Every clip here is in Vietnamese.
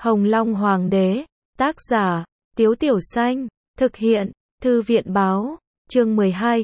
Hồng Long Hoàng đế, tác giả, Tiếu Tiểu Xanh, thực hiện, Thư viện báo, chương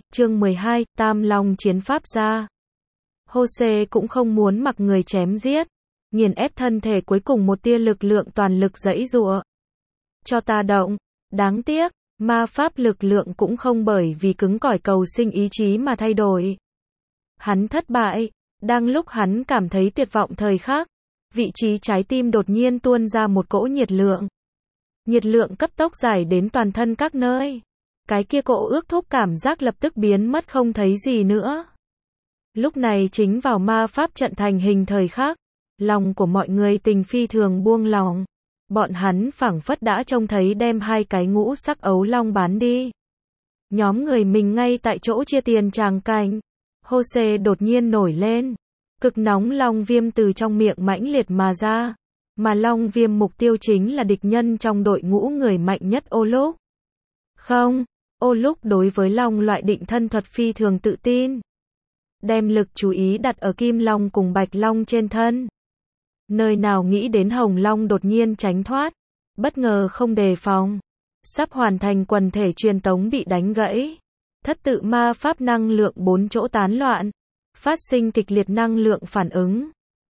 12, Tam Long chiến pháp gia. Jose cũng không muốn mặc người chém giết, nghiền ép thân thể cuối cùng một tia lực lượng toàn lực giãy giụa. Cho ta động, đáng tiếc, ma pháp lực lượng cũng không bởi vì cứng cỏi cầu sinh ý chí mà thay đổi. Hắn thất bại, đang lúc hắn cảm thấy tuyệt vọng thời khắc, vị trí trái tim đột nhiên tuôn ra một cỗ nhiệt lượng. Nhiệt lượng cấp tốc giải đến toàn thân các nơi. Cái kia cỗ ước thúc cảm giác lập tức biến mất không thấy gì nữa. Lúc này chính vào ma pháp trận thành hình thời khắc, lòng của mọi người tình phi thường buông lòng. Bọn hắn phảng phất đã trông thấy đem hai cái ngũ sắc ấu long bán đi. Nhóm người mình ngay tại chỗ chia tiền tràng cảnh. Jose đột nhiên nổi lên. Cực nóng long viêm từ trong miệng mãnh liệt mà ra. Mà long viêm mục tiêu chính là địch nhân trong đội ngũ người mạnh nhất Oluk. Không, Oluk đối với long loại định thân thuật phi thường tự tin. Đem lực chú ý đặt ở kim long cùng bạch long trên thân. Nơi nào nghĩ đến hồng long đột nhiên tránh thoát. Bất ngờ không đề phòng. Sắp hoàn thành quần thể truyền tống bị đánh gãy. Thất tự ma pháp năng lượng 4 chỗ tán loạn. Phát sinh kịch liệt năng lượng phản ứng.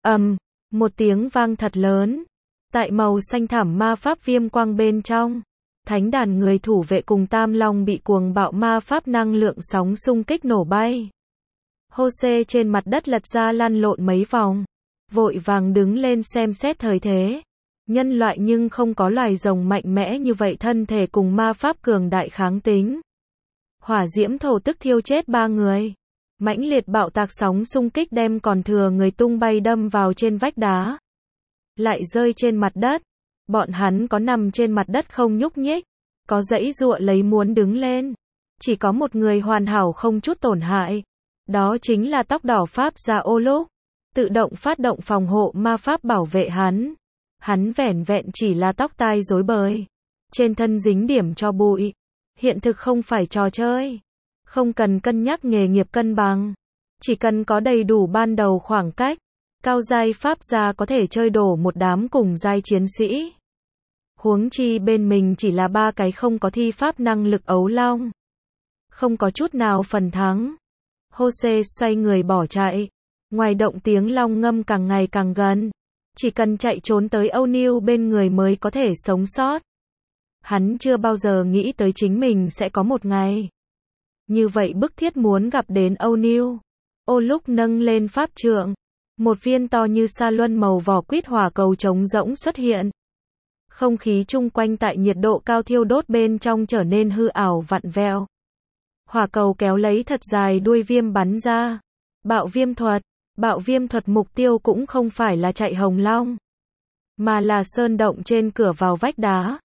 Một tiếng vang thật lớn. Tại màu xanh thẳm ma pháp viêm quang bên trong. Thánh đàn người thủ vệ cùng Tam Long bị cuồng bạo ma pháp năng lượng sóng xung kích nổ bay. Jose trên mặt đất lật ra lăn lộn mấy vòng. Vội vàng đứng lên xem xét thời thế. Nhân loại nhưng không có loài rồng mạnh mẽ như vậy thân thể cùng ma pháp cường đại kháng tính. Hỏa diễm thổ tức thiêu chết 3 người. Mãnh liệt bạo tạc sóng xung kích đem còn thừa người tung bay đâm vào trên vách đá. Lại rơi trên mặt đất. Bọn hắn có nằm trên mặt đất không nhúc nhích. Có giãy giụa lấy muốn đứng lên. Chỉ có một người hoàn hảo không chút tổn hại. Đó chính là tóc đỏ pháp gia Oluk. Tự động phát động phòng hộ ma pháp bảo vệ hắn. Hắn vẻn vẹn chỉ là tóc tai rối bời. Trên thân dính điểm cho bụi. Hiện thực không phải trò chơi. Không cần cân nhắc nghề nghiệp cân bằng. Chỉ cần có đầy đủ ban đầu khoảng cách. Cao giai pháp gia có thể chơi đổ một đám cùng giai chiến sĩ. Huống chi bên mình chỉ là 3 cái không có thi pháp năng lực ấu long. Không có chút nào phần thắng. Jose xoay người bỏ chạy. Ngoài động tiếng long ngâm càng ngày càng gần. Chỉ cần chạy trốn tới O'Neil bên người mới có thể sống sót. Hắn chưa bao giờ nghĩ tới chính mình sẽ có một ngày như vậy bức thiết muốn gặp đến O'Neil. Oluk nâng lên pháp trượng. Một viên to như sa luân màu vỏ quýt hỏa cầu trống rỗng xuất hiện. Không khí chung quanh tại nhiệt độ cao thiêu đốt bên trong trở nên hư ảo vặn vẹo. Hỏa cầu kéo lấy thật dài đuôi viêm bắn ra. Bạo viêm thuật. Bạo viêm thuật mục tiêu cũng không phải là chạy hồng long. Mà là sơn động trên cửa vào vách đá.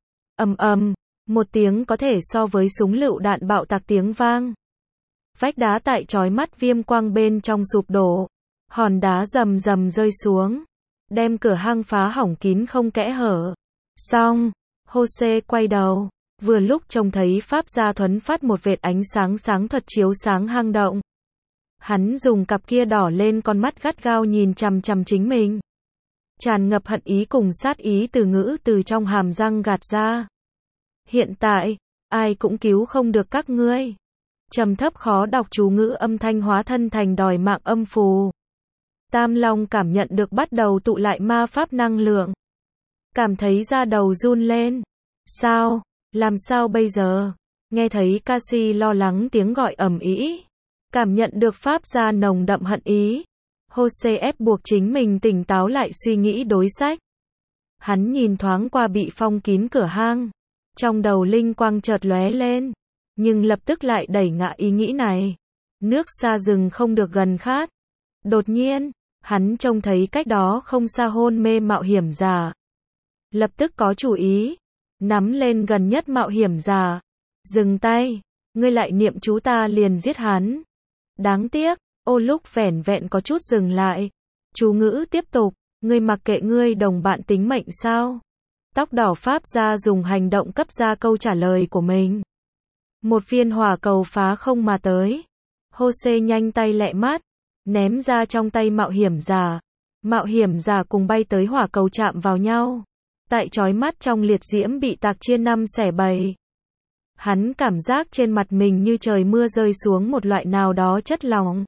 Một tiếng có thể so với súng lựu đạn bạo tạc tiếng vang. Vách đá tại chói mắt viêm quang bên trong sụp đổ. Hòn đá rầm rầm rơi xuống. Đem cửa hang phá hỏng kín không kẽ hở. Xong, Jose quay đầu. Vừa lúc trông thấy pháp gia thuấn phát một vệt ánh sáng sáng thuật chiếu sáng hang động. Hắn dùng cặp kia đỏ lên con mắt gắt gao nhìn chằm chằm chính mình. Tràn ngập hận ý cùng sát ý từ ngữ từ trong hàm răng gạt ra. Hiện tại, ai cũng cứu không được các ngươi. Trầm thấp khó đọc chú ngữ âm thanh hóa thân thành đòi mạng âm phù. Tam Long cảm nhận được bắt đầu tụ lại ma pháp năng lượng. Cảm thấy da đầu run lên. Sao? Làm sao bây giờ? Nghe thấy Cassie lo lắng tiếng gọi ầm ĩ. Cảm nhận được pháp gia nồng đậm hận ý. Jose ép buộc chính mình tỉnh táo lại suy nghĩ đối sách. Hắn nhìn thoáng qua bị phong kín cửa hang. Trong đầu linh quang chợt lóe lên. Nhưng lập tức lại đẩy ngã ý nghĩ này. Nước xa rừng không được gần khát. Đột nhiên, hắn trông thấy cách đó không xa hôn mê mạo hiểm giả. Lập tức có chủ ý. Nắm lên gần nhất mạo hiểm giả. Dừng tay. Ngươi lại niệm chú ta liền giết hắn. Đáng tiếc, Oluk vẻn vẹn có chút dừng lại. Chú ngữ tiếp tục. Ngươi mặc kệ ngươi đồng bạn tính mệnh sao? Tóc đỏ pháp gia dùng hành động cấp ra câu trả lời của mình. Một viên hỏa cầu phá không mà tới. Jose nhanh tay lẹ mắt. Ném ra trong tay mạo hiểm giả. Mạo hiểm giả cùng bay tới hỏa cầu chạm vào nhau. tại chói mắt trong liệt diễm bị tạc chia năm xẻ bảy. Hắn cảm giác trên mặt mình như trời mưa rơi xuống một loại nào đó chất lỏng.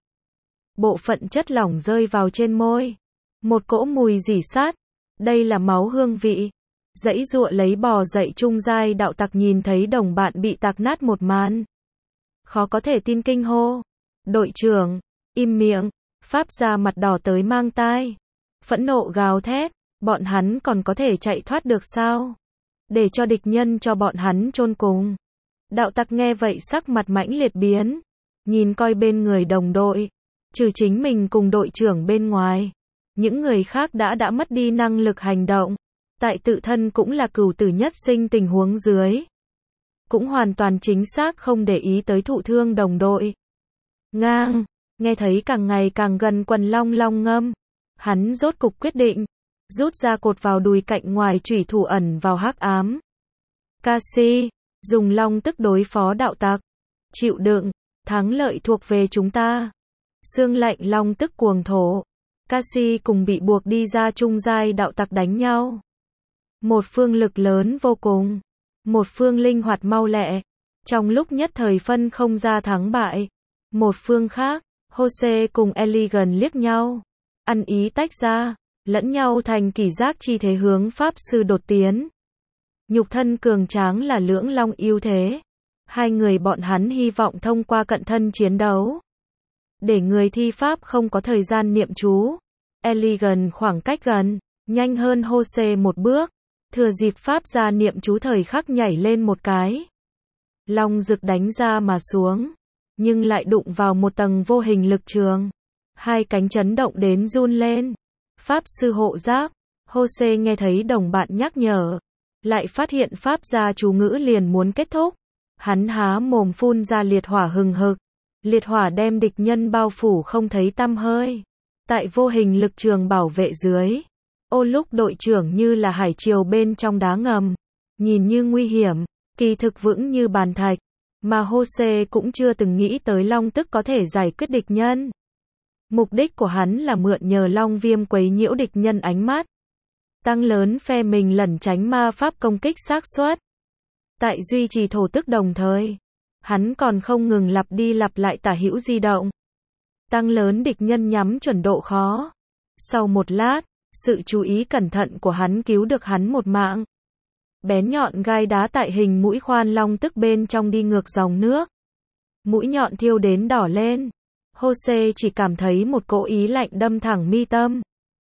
Bộ phận chất lỏng rơi vào trên môi. Một cỗ mùi rỉ sắt. Đây là máu hương vị. Giãy giụa lấy bò dậy trung giai đạo tặc nhìn thấy đồng bạn bị tạc nát một màn. Khó có thể tin kinh hô. Đội trưởng, im miệng. Pháp gia mặt đỏ tới mang tai. Phẫn nộ gào thét. Bọn hắn còn có thể chạy thoát được sao? Để cho địch nhân cho bọn hắn chôn cùng. Đạo tặc nghe vậy sắc mặt mãnh liệt biến. Nhìn coi bên người đồng đội. Trừ chính mình cùng đội trưởng bên ngoài. Những người khác đã mất đi năng lực hành động. Tại tự thân cũng là cửu tử nhất sinh tình huống dưới. Cũng hoàn toàn chính xác không để ý tới thụ thương đồng đội. Ngang, nghe thấy càng ngày càng gần quần long long ngâm. Hắn rốt cục quyết định. Rút ra cột vào đùi cạnh ngoài chủy thủ ẩn vào hắc ám. Cassie, dùng long tức đối phó đạo tặc. Chịu đựng, thắng lợi thuộc về chúng ta. Xương lạnh long tức cuồng thổ. Cassie cùng bị buộc đi ra trung giai đạo tặc đánh nhau. Một phương lực lớn vô cùng. Một phương linh hoạt mau lẹ. Trong lúc nhất thời phân không ra thắng bại. Một phương khác, Jose cùng Elegant liếc nhau. Ăn ý tách ra. Lẫn nhau thành kỷ giác chi thế hướng pháp sư đột tiến. Nhục thân cường tráng là lưỡng long ưu thế. Hai người bọn hắn hy vọng thông qua cận thân chiến đấu. Để người thi pháp không có thời gian niệm chú. Elegant khoảng cách gần, nhanh hơn Jose một bước. Thừa dịp pháp ra niệm chú thời khắc nhảy lên một cái. Long rực đánh ra mà xuống. Nhưng lại đụng vào một tầng vô hình lực trường. Hai cánh chấn động đến run lên. Pháp sư hộ giáp. Jose nghe thấy đồng bạn nhắc nhở. Lại phát hiện pháp gia chú ngữ liền muốn kết thúc. Hắn há mồm phun ra liệt hỏa hừng hực. Liệt hỏa đem địch nhân bao phủ không thấy tăm hơi. Tại vô hình lực trường bảo vệ dưới. Ô lúc đội trưởng như là hải triều bên trong đá ngầm. Nhìn như nguy hiểm, kỳ thực vững như bàn thạch. Mà Jose cũng chưa từng nghĩ tới long tức có thể giải quyết địch nhân. Mục đích của hắn là mượn nhờ long viêm quấy nhiễu địch nhân ánh mắt. Tăng lớn phe mình lẩn tránh ma pháp công kích xác suất. Tại duy trì thổ tức đồng thời. Hắn còn không ngừng lặp đi lặp lại tả hữu di động. Tăng lớn địch nhân nhắm chuẩn độ khó. Sau một lát, sự chú ý cẩn thận của hắn cứu được hắn một mạng. Bén nhọn gai đá tại hình mũi khoan long tức bên trong đi ngược dòng nước. Mũi nhọn thiêu đến đỏ lên. Jose chỉ cảm thấy một cỗ ý lạnh đâm thẳng mi tâm.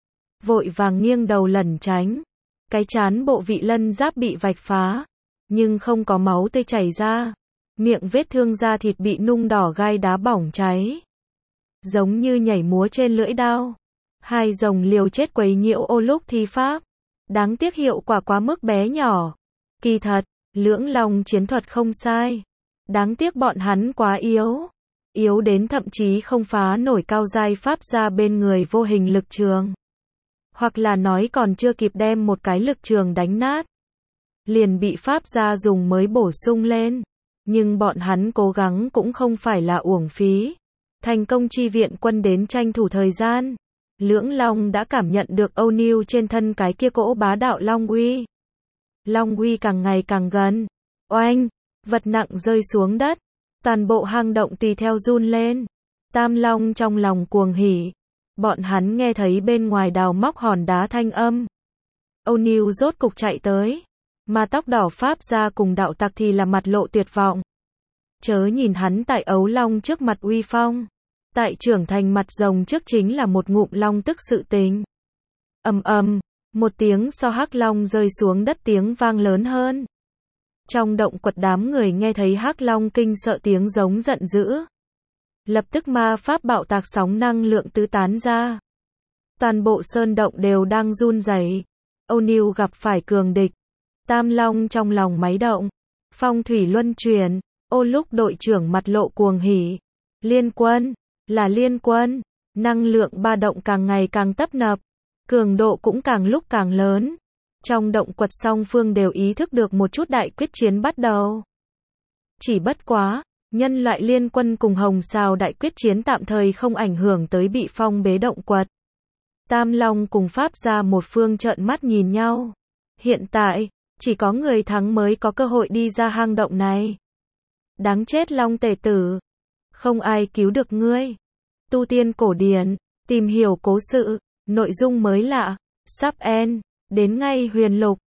Vội vàng nghiêng đầu lẩn tránh. Cái trán bộ vị lân giáp bị vạch phá. Nhưng không có máu tươi chảy ra. Miệng vết thương da thịt bị nung đỏ gai đá bỏng cháy. Giống như nhảy múa trên lưỡi đao. Hai rồng liều chết quấy nhiễu ô lúc thi pháp. Đáng tiếc hiệu quả quá mức bé nhỏ. Kỳ thật, lưỡng long chiến thuật không sai. Đáng tiếc bọn hắn quá yếu. Yếu đến thậm chí không phá nổi cao giai pháp ra bên người vô hình lực trường. Hoặc là nói còn chưa kịp đem một cái lực trường đánh nát. Liền bị pháp ra dùng mới bổ sung lên. Nhưng bọn hắn cố gắng cũng không phải là uổng phí. Thành công chi viện quân đến tranh thủ thời gian. Lưỡng long đã cảm nhận được O'Neil trên thân cái kia cỗ bá đạo long uy. Long uy càng ngày càng gần. Oanh, vật nặng rơi xuống đất. Toàn bộ hang động tùy theo run lên. Tam long trong lòng cuồng hỉ. Bọn hắn nghe thấy bên ngoài đào móc hòn đá thanh âm. O'Neil rốt cục chạy tới. Mà tóc đỏ pháp ra cùng đạo tặc thì là mặt lộ tuyệt vọng. Chớ nhìn hắn tại ấu long trước mặt uy phong. Tại trưởng thành mặt rồng trước chính là một ngụm long tức sự tình. Ầm ầm, một tiếng so hắc long rơi xuống đất tiếng vang lớn hơn. Trong động quật đám người nghe thấy hắc long kinh sợ tiếng giống giận dữ. Lập tức ma pháp bạo tạc sóng năng lượng tứ tán ra. Toàn bộ sơn động đều đang run rẩy. O'Neil gặp phải cường địch. Tam long trong lòng máy động. Phong thủy luân chuyển. Ô lúc đội trưởng mặt lộ cuồng hỉ. Liên quân. Là liên quân. Năng lượng ba động càng ngày càng tấp nập. Cường độ cũng càng lúc càng lớn. Trong động quật song phương đều ý thức được một chút đại quyết chiến bắt đầu. Chỉ bất quá, nhân loại liên quân cùng hồng sao đại quyết chiến tạm thời không ảnh hưởng tới bị phong bế động quật. Tam long cùng pháp ra một phương trợn mắt nhìn nhau. Hiện tại, chỉ có người thắng mới có cơ hội đi ra hang động này. Đáng chết Long Tể Tử. Không ai cứu được ngươi. Tu tiên cổ điển, tìm hiểu cố sự, nội dung mới lạ, sắp end, đến ngay huyền lục.